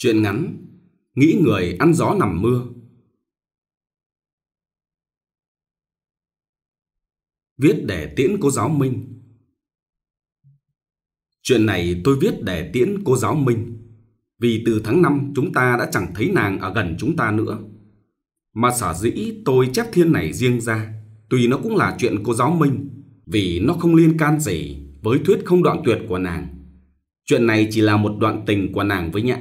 Truyện ngắn Nghĩ người ăn gió nằm mưa. Viết để tiễn cô giáo Minh. Chuyện này tôi viết để tiễn cô giáo Minh, vì từ tháng 5 chúng ta đã chẳng thấy nàng ở gần chúng ta nữa. Mà sở dĩ tôi chép thiên này riêng ra, tuy nó cũng là chuyện cô giáo Minh, vì nó không liên can gì với thuyết không đoạn tuyệt của nàng. Chuyện này chỉ là một đoạn tình của nàng với Nhã.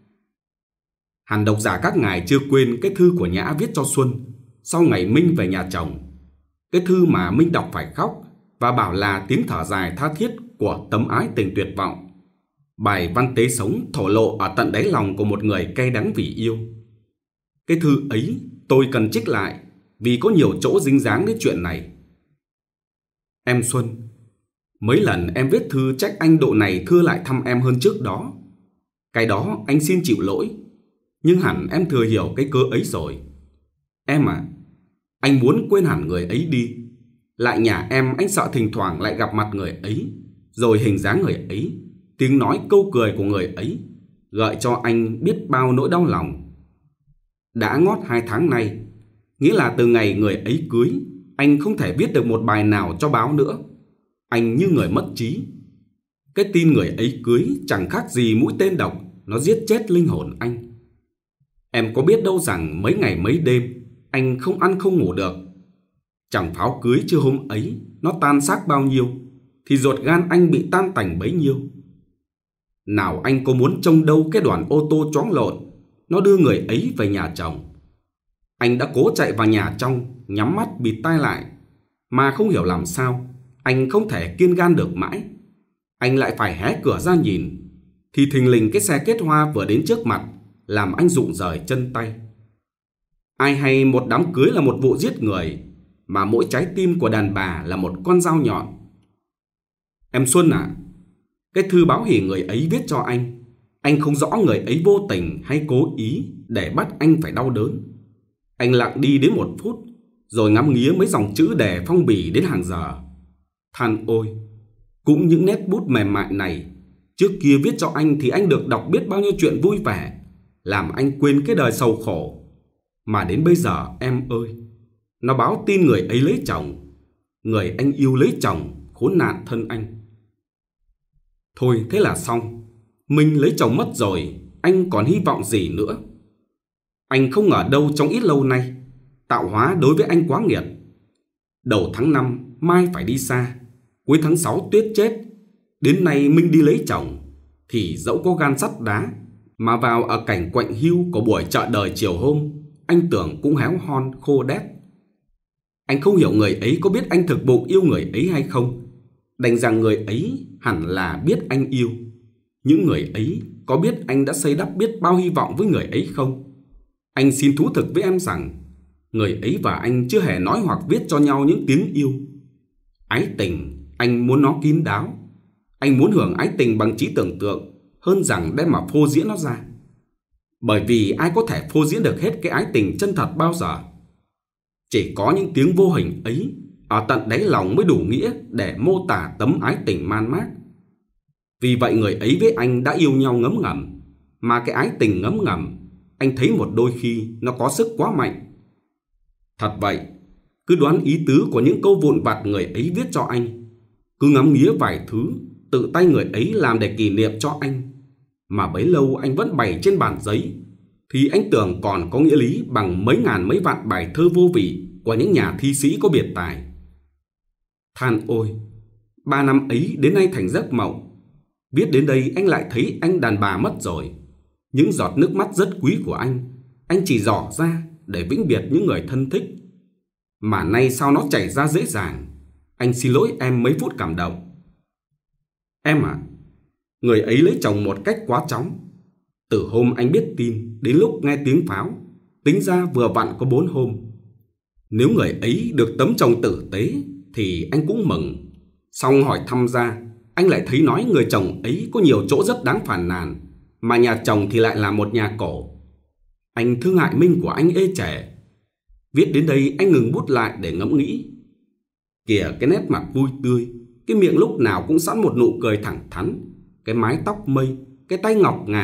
Hẳn độc giả các ngài chưa quên cái thư của Nhã viết cho Xuân sau ngày Minh về nhà chồng. Cái thư mà Minh đọc phải khóc và bảo là tiếng thở dài tha thiết của tấm ái tình tuyệt vọng. Bài văn tế sống thổ lộ ở tận đáy lòng của một người cay đắng vì yêu. Cái thư ấy tôi cần trích lại vì có nhiều chỗ dính dáng đến chuyện này. Em Xuân, mấy lần em viết thư trách anh độ này thưa lại thăm em hơn trước đó. Cái đó anh xin chịu lỗi, nhưng hẳn em thừa hiểu cái cớ ấy rồi. Em à, anh muốn quên hẳn người ấy đi. Lại nhà em anh sợ thỉnh thoảng lại gặp mặt người ấy, rồi hình dáng người ấy, tiếng nói câu cười của người ấy gợi cho anh biết bao nỗi đau lòng. Đã ngót 2 tháng nay, nghĩa là từ ngày người ấy cưới, anh không thể viết được một bài nào cho báo nữa. Anh như người mất trí. Cái tin người ấy cưới chẳng khác gì mũi tên độc, nó giết chết linh hồn anh. Em có biết đâu rằng mấy ngày mấy đêm anh không ăn không ngủ được. Chẳng pháo cưới chưa hôm ấy nó tan xác bao nhiêu, thì ruột gan anh bị tan tành bấy nhiêu. Nào anh có muốn trông đâu cái đoàn ô tô choáng lộn, nó đưa người ấy về nhà chồng. Anh đã cố chạy vào nhà trong, nhắm mắt bịt tai lại, mà không hiểu làm sao anh không thể kiên gan được mãi. Anh lại phải hé cửa ra nhìn, thì thình lình cái xe kết hoa vừa đến trước mặt, làm anh rụng rời chân tay. Ai hay một đám cưới là một vụ giết người, mà mỗi trái tim của đàn bà là một con dao nhọn. Em Xuân à, cái thư báo hỉ người ấy viết cho anh không rõ người ấy vô tình hay cố ý để bắt anh phải đau đớn. Anh lặng đi đến 1 phút, rồi ngắm nghía mấy dòng chữ đề phong bì đến hàng giờ. Than ôi, cũng những nét bút mềm mại này, trước kia viết cho anh thì anh được đọc biết bao nhiêu chuyện vui vẻ, làm anh quên cái đời sầu khổ. Mà đến bây giờ em ơi, nó báo tin người ấy lấy chồng, người anh yêu lấy chồng, khốn nạn thân anh. Thôi thế là xong, Minh lấy chồng mất rồi, anh còn hy vọng gì nữa. Anh không ngờ đâu trong ít lâu nay, tạo hóa đối với anh quá nghiệt. Đầu tháng 5 Mai phải đi xa, cuối tháng 6 Tuyết chết, đến nay Minh đi lấy chồng, thì dẫu có gan sắt đá mà vào ở cảnh quạnh hiu của buổi chợ đời chiều hôm, anh tưởng cũng héo hon khô đét. Anh không hiểu người ấy có biết anh thực bụng yêu người ấy hay không. Đành rằng người ấy hẳn là biết anh yêu. Những người ấy có biết anh đã xây đắp biết bao hy vọng với người ấy không? Anh xin thú thực với em rằng người ấy và anh chưa hề nói hoặc viết cho nhau những tiếng yêu. Ái tình anh muốn nó kín đáo. Anh muốn hưởng ái tình bằng trí tưởng tượng hơn rằng đem mà phô diễn nó ra. Bởi vì ai có thể phô diễn được hết cái ái tình chân thật bao giờ. Chỉ có những tiếng vô hình ấy ở tận đáy lòng mới đủ nghĩa để mô tả tấm ái tình man mác. Vì vậy người ấy với anh đã yêu nhau ngấm ngầm, mà cái ái tình ngấm ngầm anh thấy một đôi khi nó có sức quá mạnh. Thật vậy, cứ đoán ý tứ của những câu vụn vặt người ấy viết cho anh, cứ ngắm nghía vài thứ tự tay người ấy làm để kỷ niệm cho anh, mà bấy lâu anh vẫn bày trên bàn giấy, thì anh tưởng còn có nghĩa lý bằng mấy ngàn mấy vạn bài thơ vô vị của những nhà thi sĩ có biệt tài. Than ôi, 3 năm ấy đến nay thành giấc mộng. Viết đến đây anh lại thấy anh đàn bà mất rồi. Những giọt nước mắt rất quý của anh chỉ dò ra để vĩnh biệt những người thân thích. Mà nay sao nó chảy ra dễ dàng. Anh xin lỗi em mấy phút cảm động. Em à, người ấy lấy chồng một cách quá chóng. Từ hôm anh biết tin đến lúc nghe tiếng pháo, tính ra vừa vặn có 4 hôm. Nếu người ấy được tấm chồng tử tế thì anh cũng mừng. Xong hỏi thăm ra, anh lại thấy nói người chồng ấy có nhiều chỗ rất đáng phàn nàn, mà nhà chồng thì lại là một nhà cổ. Anh thương hại Minh của anh ê chề. Viết đến đây anh ngừng bút lại để ngẫm nghĩ. Kìa cái nét mặt vui tươi, cái miệng lúc nào cũng sẵn một nụ cười thẳng thắn, cái mái tóc mây, cái tay ngọc ngà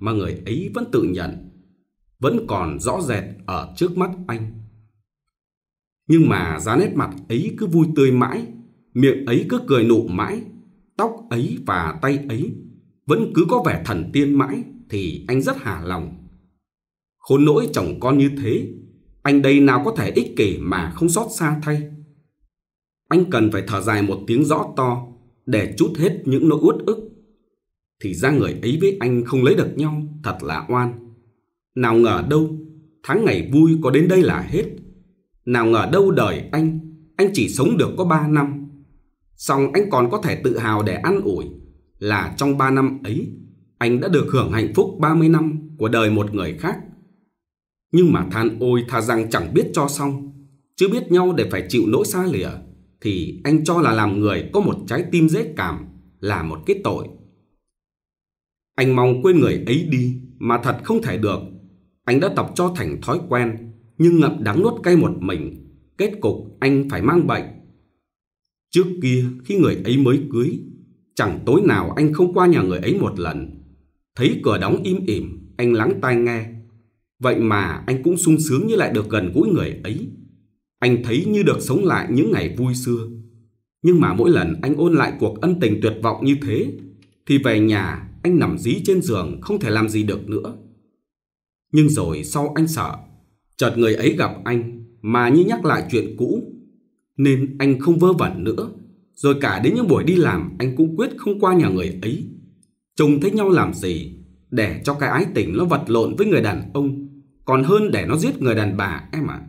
mà người ấy vẫn tự nhận, vẫn còn rõ rệt ở trước mắt anh. Nhưng mà giá nét mặt ấy cứ vui tươi mãi, miệng ấy cứ cười nụ mãi, tóc ấy và tay ấy vẫn cứ có vẻ thần tiên mãi, thì anh rất hả lòng. Khốn nỗi chồng con như thế, anh đây nào có thể ích kỷ mà không xót xa thay. Anh cần phải thở dài một tiếng rõ to để trút hết những nỗi uất ức. Thì ra người ấy với anh không lấy được nhau, thật là oan. Nào ngờ đâu tháng ngày vui có đến đây là hết. Nào ngờ đâu đời anh chỉ sống được có 3 năm. Song anh còn có thể tự hào để an ủi là trong 3 năm ấy anh đã được hưởng hạnh phúc 30 năm của đời một người khác. Nhưng mà than ôi thà rằng chẳng biết cho xong, chứ biết nhau để phải chịu nỗi xa lìa, thì anh cho là làm người có một trái tim dễ cảm là một cái tội. Anh mong quên người ấy đi mà thật không thể được. Anh đã tập cho thành thói quen, nhưng ngậm đắng nuốt cay một mình, kết cục anh phải mang bệnh. Trước kia khi người ấy mới cưới, chẳng tối nào anh không qua nhà người ấy một lần. Thấy cửa đóng im ỉm, anh lắng tai nghe. Vậy mà anh cũng sung sướng như lại được gần gũi người ấy. Anh thấy như được sống lại những ngày vui xưa. Nhưng mà mỗi lần anh ôn lại cuộc ân tình tuyệt vọng như thế, thì về nhà anh nằm dí trên giường không thể làm gì được nữa. Nhưng rồi sau anh sợ, chợt người ấy gặp anh mà như nhắc lại chuyện cũ, nên anh không vơ vẩn nữa. Rồi cả đến những buổi đi làm anh cũng quyết không qua nhà người ấy. Trông thấy nhau làm gì, để cho cái ái tình nó vật lộn với người đàn ông, còn hơn để nó giết người đàn bà em ạ.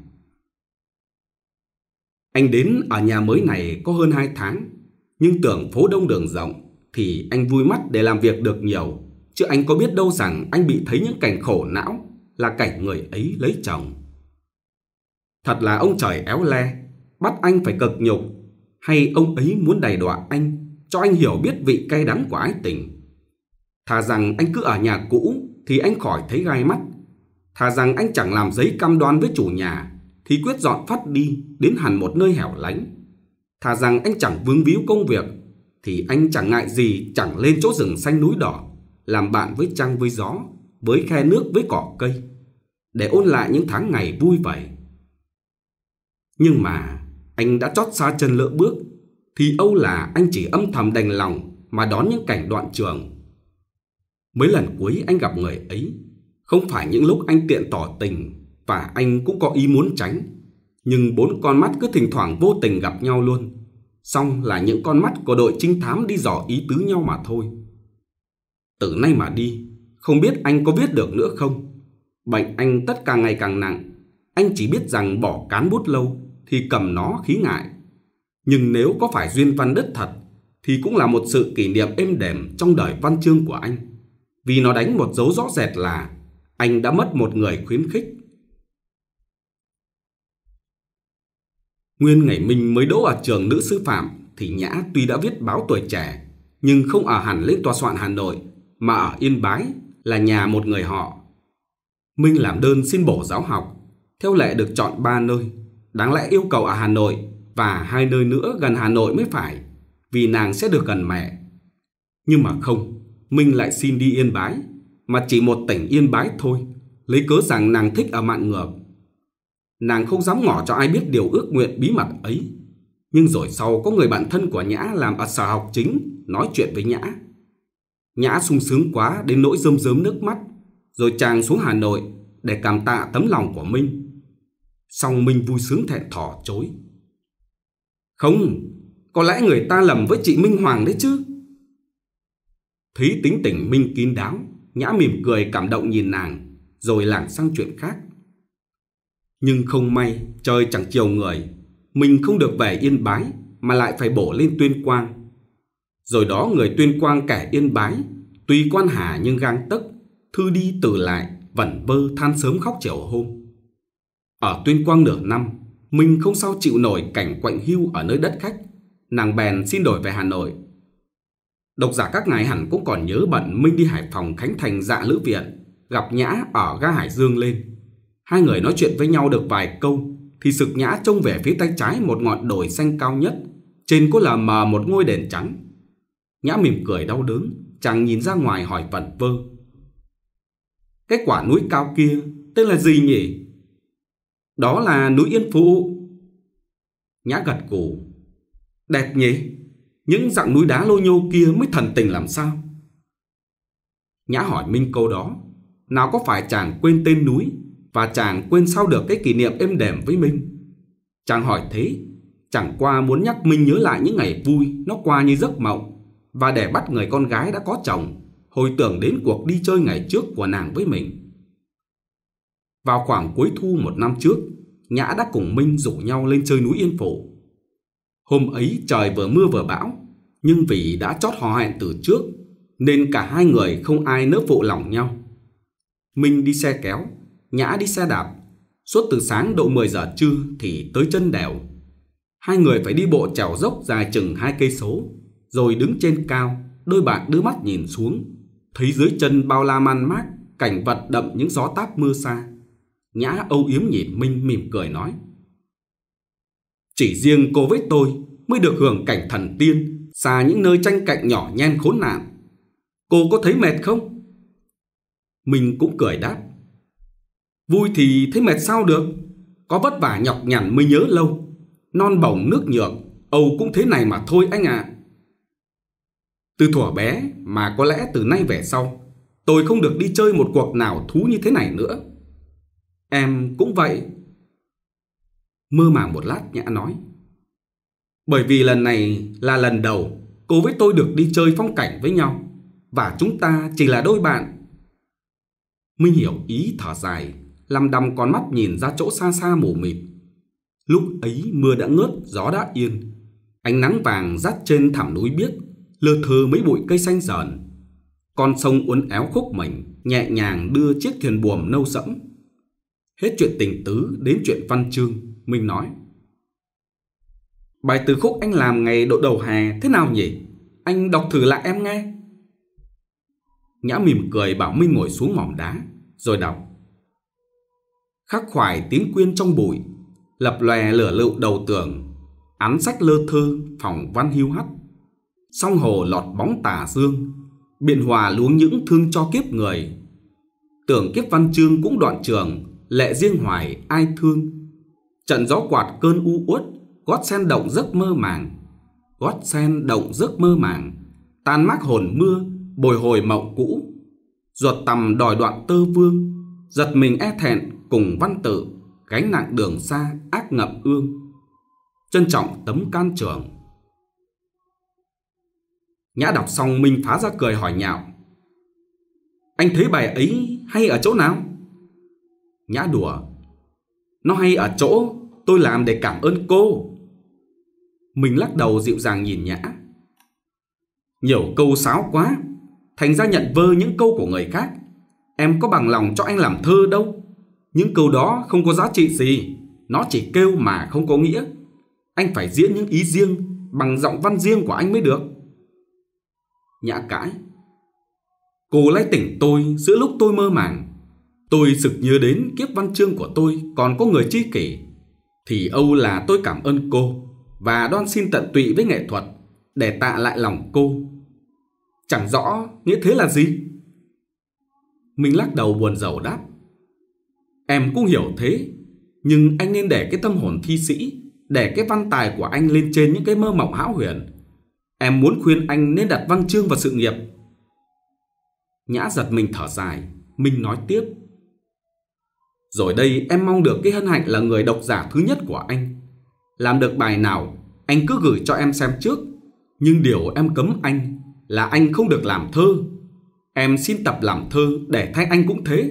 Anh đến ở nhà mới này có hơn 2 tháng, nhưng tưởng phố đông đường rộng thì anh vui mắt để làm việc được nhiều, chứ anh có biết đâu rằng anh bị thấy những cảnh khổ não là cảnh người ấy lấy chồng. Thật là ông trời éo le, bắt anh phải cực nhục, hay ông ấy muốn đày đọa anh, cho anh hiểu biết vị cay đắng của ái tình. Thà rằng anh cứ ở nhà cũ thì anh khỏi thấy gai mắt. Thà rằng anh chẳng làm giấy cam đoan với chủ nhà thì quyết dọn phát đi đến hẳn một nơi hẻo lánh. Thà rằng anh chẳng vướng víu công việc thì anh chẳng ngại gì chẳng lên chỗ rừng xanh núi đỏ, làm bạn với trăng với gió, với khe nước với cỏ cây, để ôn lại những tháng ngày vui vậy. Nhưng mà anh đã chót xa chân lỡ bước, thì âu là anh chỉ âm thầm đành lòng mà đón những cảnh đoạn trường. Mấy lần cuối anh gặp người ấy, không phải những lúc anh tiện tỏ tình và anh cũng có ý muốn tránh, nhưng 4 con mắt cứ thỉnh thoảng vô tình gặp nhau luôn. Xong là những con mắt của đội trinh thám đi dò ý tứ nhau mà thôi. Từ nay mà đi, không biết anh có viết được nữa không? Bệnh anh tất càng ngày càng nặng. Anh chỉ biết rằng bỏ cán bút lâu thì cầm nó khí ngại. Nhưng nếu có phải duyên văn đứt thật thì cũng là một sự kỷ niệm êm đềm trong đời văn chương của anh, vì nó đánh một dấu rõ rệt là anh đã mất một người khuyến khích. Nguyên ngày mình mới đỗ ở trường nữ sư phạm thì Nhã tuy đã viết báo Tuổi Trẻ, nhưng không ở hẳn lên tòa soạn Hà Nội, mà ở Yên Bái, là nhà một người họ. Minh làm đơn xin bổ giáo học, theo lệ được chọn 3 nơi, đáng lẽ yêu cầu ở Hà Nội và 2 nơi nữa gần Hà Nội mới phải, vì nàng sẽ được gần mẹ. Nhưng mà không, Minh lại xin đi Yên Bái, mà chỉ một tỉnh Yên Bái thôi, lấy cớ rằng nàng thích ở Mạn Ngược. Nàng không dám ngỏ cho ai biết điều ước nguyện bí mật ấy. Nhưng rồi sau có người bạn thân của Nhã làm ở sở học chính nói chuyện với Nhã. Nhã sung sướng quá đến nỗi rơm rớm nước mắt, rồi chàng xuống Hà Nội để cảm tạ tấm lòng của Minh. Xong Minh vui sướng thẹn thỏ chối. Không, có lẽ người ta lầm với chị Minh Hoàng đấy chứ. Thấy tính tình Minh kín đáo, Nhã mỉm cười cảm động nhìn nàng, rồi lảng sang chuyện khác. Nhưng không may, trời chẳng chiều người, mình không được về Yên Bái mà lại phải bổ lên Tuyên Quang. Rồi đó người Tuyên Quang kẻ Yên Bái, tuy quan hà nhưng gang tấc, thư đi từ lại, vẩn vơ than sớm khóc chiều hôm. Ở Tuyên Quang nửa năm, mình không sao chịu nổi cảnh quạnh hiu ở nơi đất khách, nàng bèn xin đổi về Hà Nội. Độc giả các ngài hẳn cũng còn nhớ bận Minh đi Hải Phòng khánh thành Dạ Lữ Viện, gặp Nhã ở ga Hải Dương lên. Hai người nói chuyện với nhau được vài câu thì sực Nhã trông về phía tay trái một ngọn đồi xanh cao nhất, trên có lờ mờ một ngôi đền trắng. Nhã mỉm cười đau đớn, chàng nhìn ra ngoài hỏi vẩn vơ. Cái quả núi cao kia tên là gì nhỉ? Đó là núi Yên Phụ. Nhã gật gù. Đẹp nhỉ? Những dặng núi đá lô nhô kia mới thần tình làm sao? Nhã hỏi Minh câu đó. Nào có phải chàng quên tên núi, và chàng quên sao được cái kỷ niệm êm đềm với Minh? Chàng hỏi thế chẳng qua muốn nhắc Minh nhớ lại những ngày vui nó qua như giấc mộng, và để bắt người con gái đã có chồng hồi tưởng đến cuộc đi chơi ngày trước của nàng với mình. Vào khoảng cuối thu một năm trước, Nhã đã cùng Minh rủ nhau lên chơi núi Yên Phụ. Hôm ấy trời vừa mưa vừa bão, nhưng vì đã chót hò hẹn từ trước nên cả hai người không ai nỡ phụ lòng nhau. Minh đi xe kéo, Nhã đi xe đạp. Suốt từ sáng độ 10 giờ trưa thì tới chân đèo. Hai người phải đi bộ trèo dốc dài chừng 2 cây số, rồi đứng trên cao, đôi bạn đưa mắt nhìn xuống, thấy dưới chân bao la man mác, cảnh vật đậm những gió táp mưa xa. Nhã âu yếm nhìn Minh mỉm cười nói: Chỉ riêng cô với tôi mới được hưởng cảnh thần tiên, xa những nơi tranh cạnh nhỏ nhen khốn nạn. Cô có thấy mệt không? Minh cũng cười đáp: Vui thì thấy mệt sao được, có vất vả nhọc nhằn mới nhớ lâu. Non bỏng nước nhược, Âu cũng thế này mà thôi anh ạ. Từ thuở bé mà có lẽ từ nay về sau tôi không được đi chơi một cuộc nào thú như thế này nữa. Em cũng vậy. Mơ màng một lát, Nhã nói: Bởi vì lần này là lần đầu cô với tôi được đi chơi phong cảnh với nhau, và chúng ta chỉ là đôi bạn. Minh hiểu ý, thở dài, lăm đăm con mắt nhìn ra chỗ xa xa mù mịt. Lúc ấy mưa đã ngớt, gió đã yên. Ánh nắng vàng rát trên thảm núi biếc, lơ thơ mấy bụi cây xanh rờn. Con sông uốn éo khúc mình, nhẹ nhàng đưa chiếc thuyền buồm nâu sẫm. Hết chuyện tình tứ đến chuyện văn chương, Minh nói: Bài từ khúc anh làm ngày độ đầu hè thế nào nhỉ? Anh đọc thử lại em nghe. Nhã mỉm cười bảo Minh ngồi xuống mỏm đá, rồi đọc: Khắc khoải tiếng quyên trong bụi, lập lòe lửa lựu đầu tường. Án sách lơ thơ, phòng văn hiu hắt. Song hồ lọt bóng tà dương, biện hòa luống những thương cho kiếp người. Tưởng kiếp văn chương cũng đoạn trường, lệ riêng hoài ai thương. Trận gió quạt cơn u uất, gót sen động giấc mơ màng. Gót sen động giấc mơ màng, tan mác hồn mưa, bồi hồi mộng cũ. Ruột tằm đòi đoạn tơ vương, giật mình e thẹn cùng văn tự. Gánh nặng đường xa ác ngậm ương, trân trọng tấm can trường. Nhã đọc xong, Minh phá ra cười hỏi nhạo: Anh thấy bài ấy hay ở chỗ nào? Nhã đùa: Nó hay ở chỗ tôi làm để cảm ơn cô. Minh lắc đầu dịu dàng nhìn Nhã: Nhiều câu sáo quá, thành ra nhận vơ những câu của người khác. Em có bằng lòng cho anh làm thơ đâu. Những câu đó không có giá trị gì, nó chỉ kêu mà không có nghĩa. Anh phải diễn những ý riêng bằng giọng văn riêng của anh mới được. Nhã cãi: Cô lấy tỉnh tôi giữa lúc tôi mơ màng. Tôi sực nhớ đến kiếp văn chương của tôi còn có người tri kỷ. Thì âu là tôi cảm ơn cô, và đoan xin tận tụy với nghệ thuật để tạ lại lòng cô. Chẳng rõ nghĩa thế là gì? Minh lắc đầu buồn rầu đáp: Em cũng hiểu thế, nhưng anh nên để cái tâm hồn thi sĩ, để cái văn tài của anh lên trên những cái mơ mộng hão huyền. Em muốn khuyên anh nên đặt văn chương vào sự nghiệp. Nhã giật mình thở dài. Minh nói tiếp: Rồi đây em mong được cái hân hạnh là người độc giả thứ nhất của anh. Làm được bài nào anh cứ gửi cho em xem trước. Nhưng điều em cấm anh là anh không được làm thơ. Em xin tập làm thơ để thay anh cũng thế.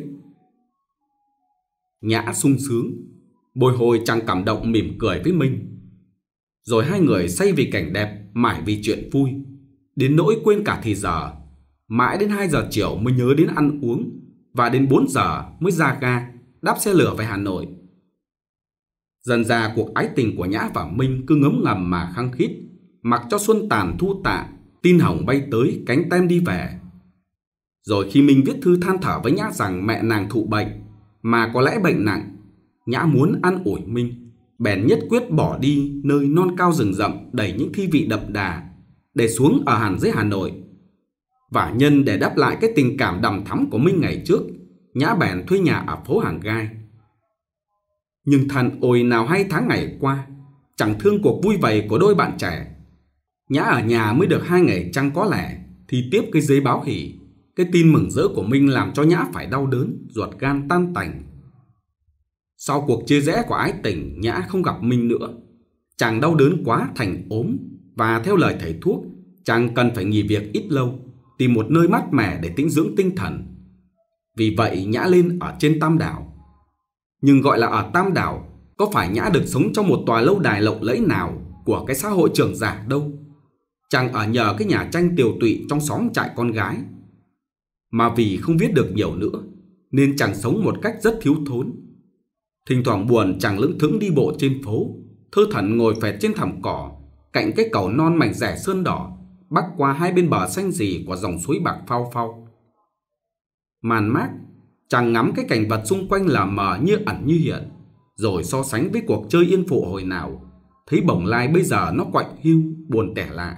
Nhã sung sướng, bồi hồi chàng cảm động mỉm cười với Minh. Rồi hai người say vì cảnh đẹp, mải vì chuyện vui, đến nỗi quên cả thì giờ. Mãi đến 2 giờ chiều mới nhớ đến ăn uống, và đến 4 giờ mới ra ga, đáp xe lửa về Hà Nội. Dần dà cuộc ái tình của Nhã và Minh cứ ngấm ngầm mà khăng khít, mặc cho xuân tàn thu tạ, tin hồng bay tới, cánh tem đi về. Rồi khi Minh viết thư than thở với Nhã rằng mẹ nàng thụ bệnh, mà có lẽ bệnh nặng, Nhã muốn an ủi Minh, bèn nhất quyết bỏ đi nơi non cao rừng rậm đầy những thi vị đậm đà, để xuống ở hẳn dưới Hà Nội. Và nhân để đáp lại cái tình cảm đằm thắm của Minh ngày trước, Nhã bèn thuê nhà ở phố Hàng Gai. Nhưng thần ôi nào hay tháng ngày qua, chẳng thương cuộc vui vầy của đôi bạn trẻ. Nhã ở nhà mới được 2 ngày chăng có lẽ thì tiếp cái giấy báo hỉ. Cái tin mừng rỡ của Minh làm cho Nhã phải đau đớn, ruột gan tan tành. Sau cuộc chia rẽ của ái tình, Nhã không gặp Minh nữa. Chàng đau đớn quá thành ốm, và theo lời thầy thuốc, chàng cần phải nghỉ việc ít lâu, tìm một nơi mát mẻ để tĩnh dưỡng tinh thần. Vì vậy Nhã lên ở trên Tam Đảo. Nhưng gọi là ở Tam Đảo, có phải Nhã được sống trong một tòa lâu đài lộng lẫy nào của cái xã hội trưởng giả đâu. Chàng ở nhờ cái nhà tranh tiều tụy trong xóm trại con gái. Mà vì không viết được nhiều nữa, nên chàng sống một cách rất thiếu thốn. Thỉnh thoảng buồn, chàng lững thững đi bộ trên phố, thơ thẩn ngồi phẹt trên thảm cỏ, cạnh cái cầu non mảnh rẻ sơn đỏ, bắc qua 2 bên bờ xanh rì của dòng suối bạc phao phao. Màn mát, chàng ngắm cái cảnh vật xung quanh là mờ như ẩn như hiện, rồi so sánh với cuộc chơi yên phụ hồi nào, thấy bồng lai bây giờ nó quạnh hiu, buồn tẻ lạ.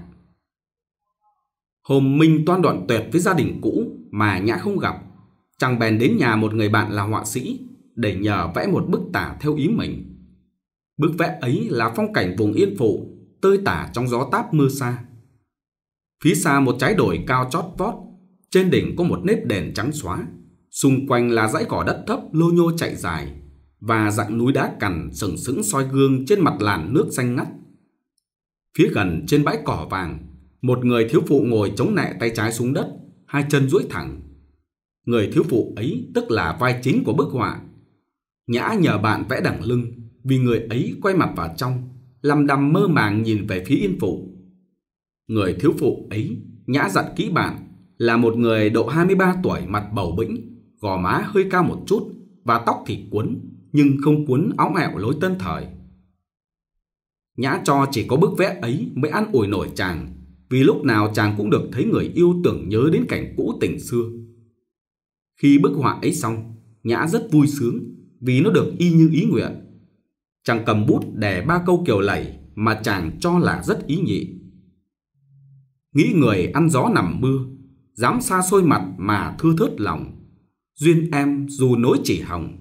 Hôm Minh toan đoạn tuyệt với gia đình cũ mà Nhã không gặp, chàng bèn đến nhà một người bạn là họa sĩ để nhờ vẽ một bức tả theo ý mình. Bức vẽ ấy là phong cảnh vùng yên phụ, tơi tả trong gió táp mưa xa. Phía xa một trái đồi cao chót vót, trên đỉnh có một nếp đèn trắng xóa, xung quanh là dãy cỏ đất thấp lô nhô chạy dài, và dặng núi đá cằn sừng sững soi gương trên mặt làn nước xanh ngắt. Phía gần trên bãi cỏ vàng, một người thiếu phụ ngồi chống nẹ tay trái xuống đất, 2 chân duỗi thẳng. Người thiếu phụ ấy tức là vai chính của bức họa. Nhã nhờ bạn vẽ đằng lưng, vì người ấy quay mặt vào trong, lăm đăm mơ màng nhìn về phía yên phụ. Người thiếu phụ ấy, Nhã dặn kỹ bạn, là một người độ 23 tuổi, mặt bầu bĩnh, gò má hơi cao một chút, và tóc thì quấn, nhưng không quấn óng ẹo lối tân thời. Nhã cho chỉ có bức vẽ ấy mới an ủi nổi chàng, vì lúc nào chàng cũng được thấy người yêu tưởng nhớ đến cảnh cũ tình xưa. Khi bức họa ấy xong, Nhã rất vui sướng, vì nó được y như ý nguyện. Chàng cầm bút đề 3 câu kiều lầy mà chàng cho là rất ý nhị. Nghĩ người ăn gió nằm mưa, dám xa xôi mặt mà thưa thớt lòng, duyên em dù nối chỉ hồng.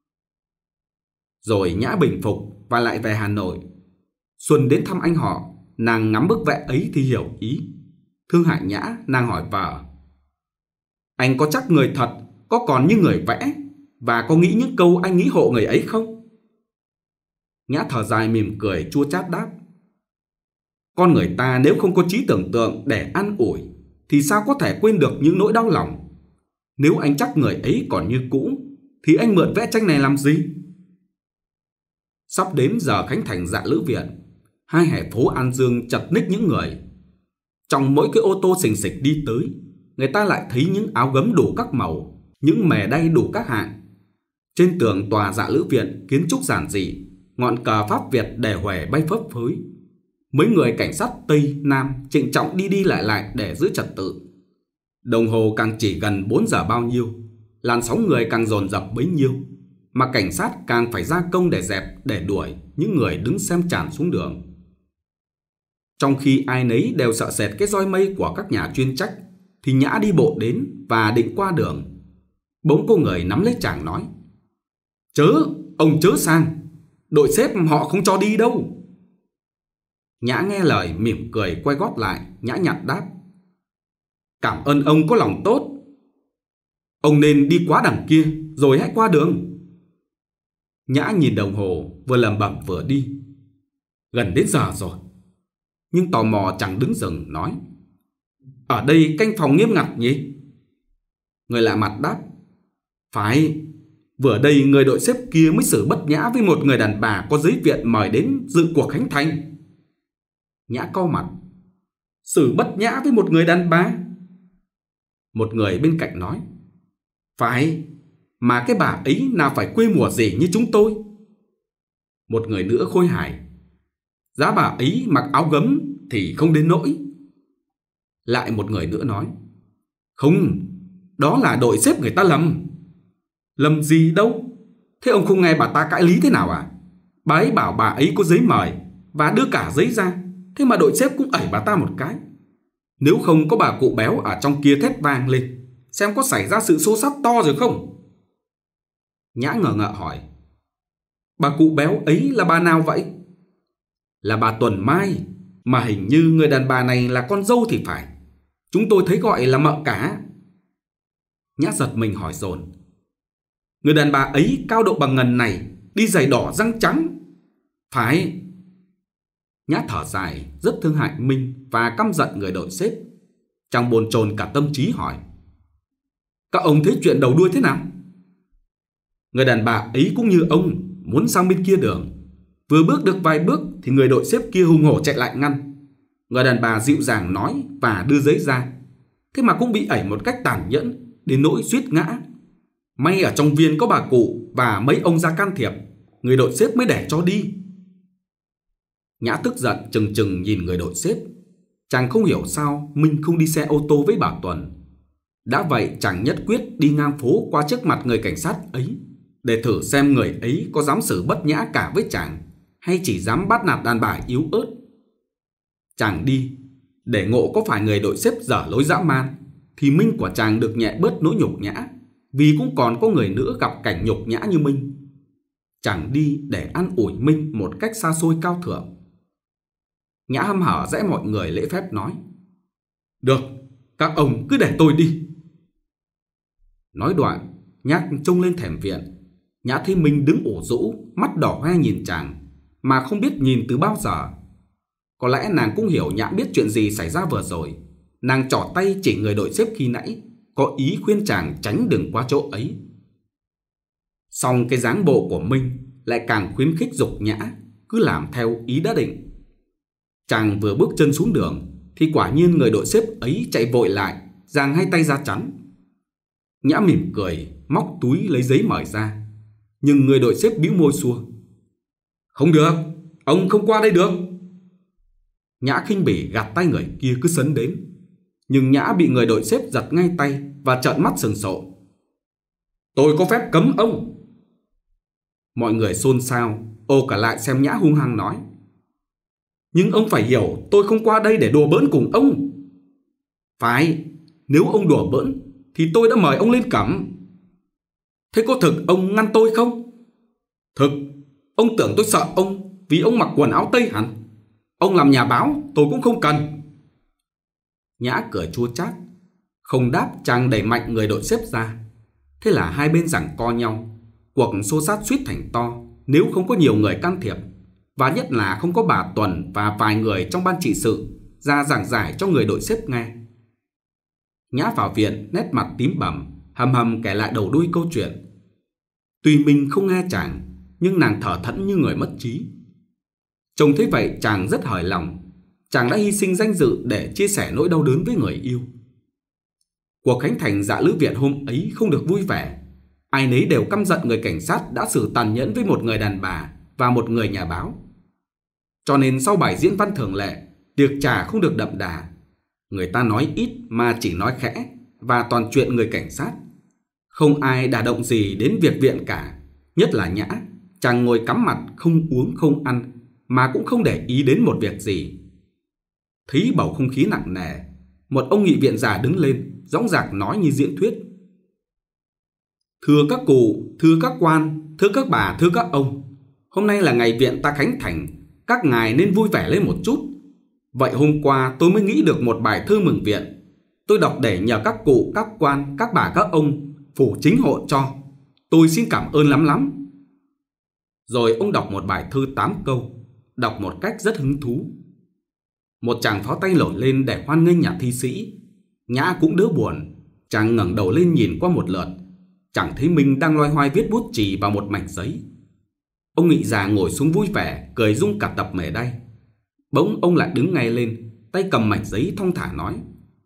Rồi Nhã bình phục và lại về Hà Nội. Xuân đến thăm anh họ, nàng ngắm bức vẽ ấy thì hiểu ý. Thương hại Nhã, nàng hỏi vợ: anh có chắc người thật có còn như người vẽ, và có nghĩ những câu anh nghĩ hộ người ấy không? Nhã thở dài mỉm cười chua chát đáp: con người ta nếu không có trí tưởng tượng để an ủi thì sao có thể quên được những nỗi đau lòng. Nếu anh chắc người ấy còn như cũ thì anh mượn vẽ tranh này làm gì? Sắp đến giờ khánh thành Dạ Lữ Viện, 2 hè phố An Dương chật ních những người. Trong mỗi cái ô tô xình xịch đi tới, người ta lại thấy những áo gấm đủ các màu, những mè đay đủ các hạng. Trên tường tòa Dạ Lữ Viện kiến trúc giản dị, ngọn cờ Pháp Việt để huề bay phấp phới. Mấy người cảnh sát Tây Nam trịnh trọng đi đi lại để giữ trật tự. Đồng hồ càng chỉ gần 4 giờ bao nhiêu, làn sóng người càng dồn dập bấy nhiêu, mà cảnh sát càng phải ra công để dẹp, để đuổi những người đứng xem tràn xuống đường. Trong khi ai nấy đều sợ sệt cái roi mây của các nhà chuyên trách, thì Nhã đi bộ đến và định qua đường. Bỗng có người nắm lấy chàng nói: chớ, ông chớ sang, đội sếp họ không cho đi đâu. Nhã nghe lời mỉm cười quay gót lại, nhã nhặn đáp: cảm ơn ông có lòng tốt. Ông nên đi qua đằng kia rồi hãy qua đường. Nhã nhìn đồng hồ, vừa lẩm bẩm vừa đi. Gần đến giờ rồi. Nhưng tò mò chẳng đứng dừng nói: ở đây canh phòng nghiêm ngặt nhỉ? Người lạ mặt đáp: phải, vừa đây người đội xếp kia mới xử bất nhã với một người đàn bà có giấy viện mời đến dự cuộc khánh thành. Nhã cau mặt: xử bất nhã với một người đàn bà? Một người bên cạnh nói: phải, mà cái bà ấy nào phải quê mùa gì như chúng tôi. Một người nữa khôi hài: giá bà ấy mặc áo gấm thì không đến nỗi. Lại một người nữa nói: không, đó là đội xếp người ta lầm. Lầm gì đâu? Thế ông không nghe bà ta cãi lý thế nào à? Bà ấy bảo bà ấy có giấy mời và đưa cả giấy ra, thế mà đội xếp cũng ẩy bà ta một cái. Nếu không có bà cụ béo ở trong kia thét vang lên xem có xảy ra sự xô xát to rồi không. Nhã ngờ ngợ hỏi: Bà cụ béo ấy là bà nào vậy? Là bà Tuần Mai, mà hình như người đàn bà này là con dâu thì phải. Chúng tôi thấy gọi là mợ cả. Nhã giật mình hỏi dồn: Người đàn bà ấy cao độ bằng ngần này, đi giày đỏ răng trắng? Phải. Nhã thở dài, rất thương hại Minh và căm giận người đội xếp. Chàng bồn chồn cả tâm trí hỏi: Các ông thấy chuyện đầu đuôi thế nào? Người đàn bà ấy cũng như ông, muốn sang bên kia đường. Vừa bước được vài bước thì người đội xếp kia hùng hổ chạy lại ngăn. Người đàn bà dịu dàng nói và đưa giấy ra, thế mà cũng bị ẩy một cách tàn nhẫn đến nỗi suýt ngã. May ở trong viên có bà cụ và mấy ông ra can thiệp, người đội xếp mới để cho đi. Nhã tức giận chừng chừng nhìn người đội xếp. Chàng không hiểu sao Minh không đi xe ô tô với bà Tuần. Đã vậy chàng nhất quyết đi ngang phố qua trước mặt người cảnh sát ấy, để thử xem người ấy có dám xử bất nhã cả với chàng, hay chỉ dám bắt nạt đàn bà yếu ớt. Chàng đi để ngộ có phải người đội xếp dở lối dã man, thì Minh của chàng được nhẹ bớt nỗi nhục nhã, vì cũng còn có người nữa gặp cảnh nhục nhã như Minh. Chàng đi để an ủi Minh một cách xa xôi cao thượng. Nhã hăm hở dẽ mọi người lễ phép nói: Được, các ông cứ để tôi đi. Nói đoạn Nhã trông lên thềm viện. Nhã thấy Minh đứng ủ rũ, mắt đỏ hoe nhìn chàng, mà không biết nhìn từ bao giờ. Có lẽ nàng cũng hiểu Nhã biết chuyện gì xảy ra vừa rồi. Nàng trỏ tay chỉ người đội xếp khi nãy, có ý khuyên chàng tránh đừng qua chỗ ấy. Song cái dáng bộ của Minh lại càng khuyến khích giục Nhã cứ làm theo ý đã định. Chàng vừa bước chân xuống đường thì quả nhiên người đội xếp ấy chạy vội lại, giang hai tay ra chắn. Nhã mỉm cười, móc túi lấy giấy mời ra, nhưng người đội xếp bĩu môi xua: Không được, ông không qua đây được. Nhã khinh bỉ gạt tay người kia cứ sấn đến, nhưng Nhã bị người đội xếp giật ngay tay và trợn mắt sừng sộ: Tôi có phép cấm ông. Mọi người xôn xao, ồ cả lại xem Nhã hung hăng nói: Nhưng ông phải hiểu tôi không qua đây để đùa bỡn cùng ông. Phải, nếu ông đùa bỡn thì tôi đã mời ông lên cẩm. Thế có thực ông ngăn tôi không? Thực, ông tưởng tôi sợ ông vì ông mặc quần áo tây hẳn. Ông làm nhà báo tôi cũng không cần. Nhã cười chua chát. Không đáp, chàng đẩy mạnh người đội xếp ra. Thế là hai bên giằng co nhau. Cuộc xô xát suýt thành to nếu không có nhiều người can thiệp, và nhất là không có bà Tuần và vài người trong ban trị sự ra giảng giải cho người đội xếp nghe. Nhã vào viện nét mặt tím bầm, hầm hầm kể lại đầu đuôi câu chuyện. Tuy mình không nghe chàng, nhưng nàng thở thẫn như người mất trí. Trông thấy vậy chàng rất hời lòng. Chàng đã hy sinh danh dự để chia sẻ nỗi đau đớn với người yêu. Cuộc khánh thành dạ lữ viện hôm ấy không được vui vẻ. Ai nấy đều căm giận người cảnh sát đã xử tàn nhẫn với một người đàn bà và một người nhà báo. Cho nên sau bài diễn văn thường lệ, tiệc trà không được đậm đà. Người ta nói ít mà chỉ nói khẽ, và toàn chuyện người cảnh sát. Không ai đả động gì đến việc viện cả. Nhất là Nhã, chàng ngồi cắm mặt không uống không ăn, mà cũng không để ý đến một việc gì. Thấy bầu không khí nặng nề, một ông nghị viện già đứng lên, dõng dạc nói như diễn thuyết: Thưa các cụ, thưa các quan, thưa các bà, thưa các ông, hôm nay là ngày viện ta khánh thành, các ngài nên vui vẻ lên một chút. Vậy hôm qua tôi mới nghĩ được một bài thơ mừng viện. Tôi đọc để nhờ các cụ, các quan, các bà, các ông phủ chính hộ cho. Tôi xin cảm ơn lắm lắm. Rồi ông đọc một bài thơ 8 câu, đọc một cách rất hứng thú. Một chàng pháo tay nổi lên để hoan nghênh nhà thi sĩ. Nhã cũng đỡ buồn. Chàng ngẩng đầu lên nhìn qua một lượt, chẳng thấy Minh đang loay hoay viết bút chì vào một mảnh giấy. Ông nghị già ngồi xuống vui vẻ, cười rung cả tập mề đay. Bỗng ông lại đứng ngay lên, tay cầm mảnh giấy thong thả nói: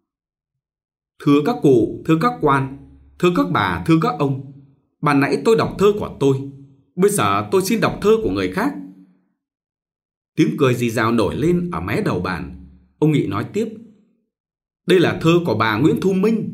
Thưa các cụ, thưa các quan, thưa các bà, thưa các ông, ban nãy tôi đọc thơ của tôi, bây giờ tôi xin đọc thơ của người khác. Tiếng cười rì rào nổi lên ở mé đầu bàn. Ông nghị nói tiếp: Đây là thơ của bà Nguyễn Thu Minh.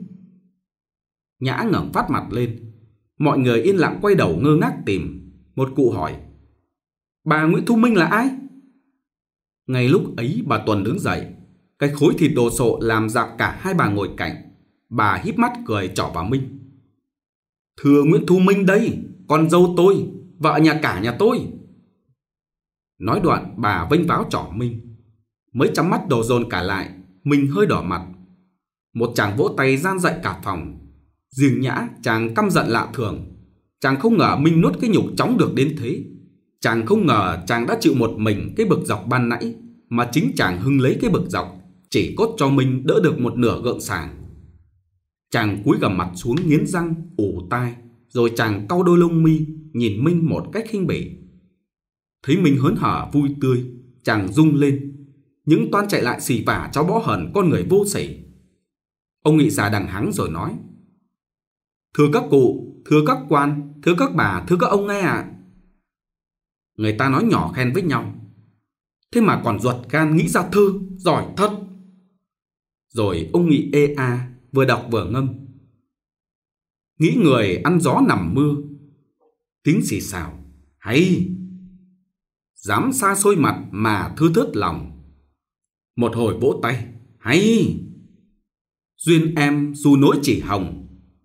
Nhã ngẩng phát mặt lên. Mọi người yên lặng quay đầu ngơ ngác tìm. Một cụ hỏi: Bà Nguyễn Thu Minh là ai? Ngay lúc ấy bà Tuần đứng dậy. Cái khối thịt đồ sộ làm rạp cả hai bà ngồi cạnh. Bà híp mắt cười trỏ vào Minh: Thưa Nguyễn Thu Minh đây, con dâu tôi, vợ cả nhà tôi. Nói đoạn bà vênh váo trỏ Minh. Mấy trăm mắt đổ dồn cả lại. Minh hơi đỏ mặt. Một chàng vỗ tay gian dậy cả phòng. Riêng Nhã chàng căm giận lạ thường. Chàng không ngờ Minh nuốt cái nhục chóng được đến thế. Chàng không ngờ chàng đã chịu một mình cái bực dọc ban nãy, mà chính chàng hưng lấy cái bực dọc chỉ cốt cho Minh đỡ được một nửa gượng sàng. Chàng cúi gằm mặt xuống nghiến răng ủ tai, rồi chàng cau đôi lông mi nhìn Minh một cách khinh bỉ. Thấy Minh hớn hở vui tươi, chàng rung lên, những toan chạy lại xì vả cháu bõ hờn con người vô sỉ. Ông Nghị già đằng hắng rồi nói: Thưa các cụ, thưa các quan, thưa các bà, thưa các ông nghe ạ. Người ta nói nhỏ khen với nhau: Thế mà còn ruột gan nghĩ ra thơ, giỏi thật. Rồi ông Nghị ê a, vừa đọc vừa ngâm: Nghĩ người ăn gió nằm mưa. Tiếng xì xào: Hay! Dám xa xôi mặt mà thưa thớt lòng. Một hồi vỗ tay: Hay! Duyên em dù nỗi chỉ hồng...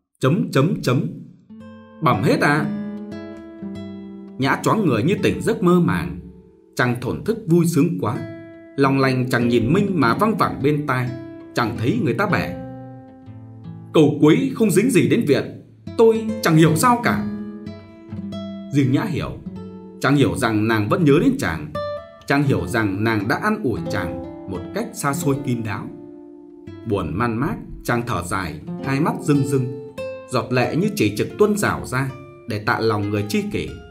Bẩm hết à? Nhã choáng người như tỉnh giấc mơ màng. Chàng thổn thức vui sướng quá. Lòng lành chàng nhìn Minh mà văng vẳng bên tai. Chàng thấy người ta bẻ: Cầu cuối không dính gì đến viện, tôi chẳng hiểu sao cả. Riêng Nhã hiểu. Chàng hiểu rằng nàng vẫn nhớ đến chàng. Chàng hiểu rằng nàng đã an ủi chàng một cách xa xôi kín đáo. Buồn man mác, chàng thở dài, hai mắt rưng rưng, giọt lệ như chỉ trực tuôn rào ra để tạ lòng người tri kỷ.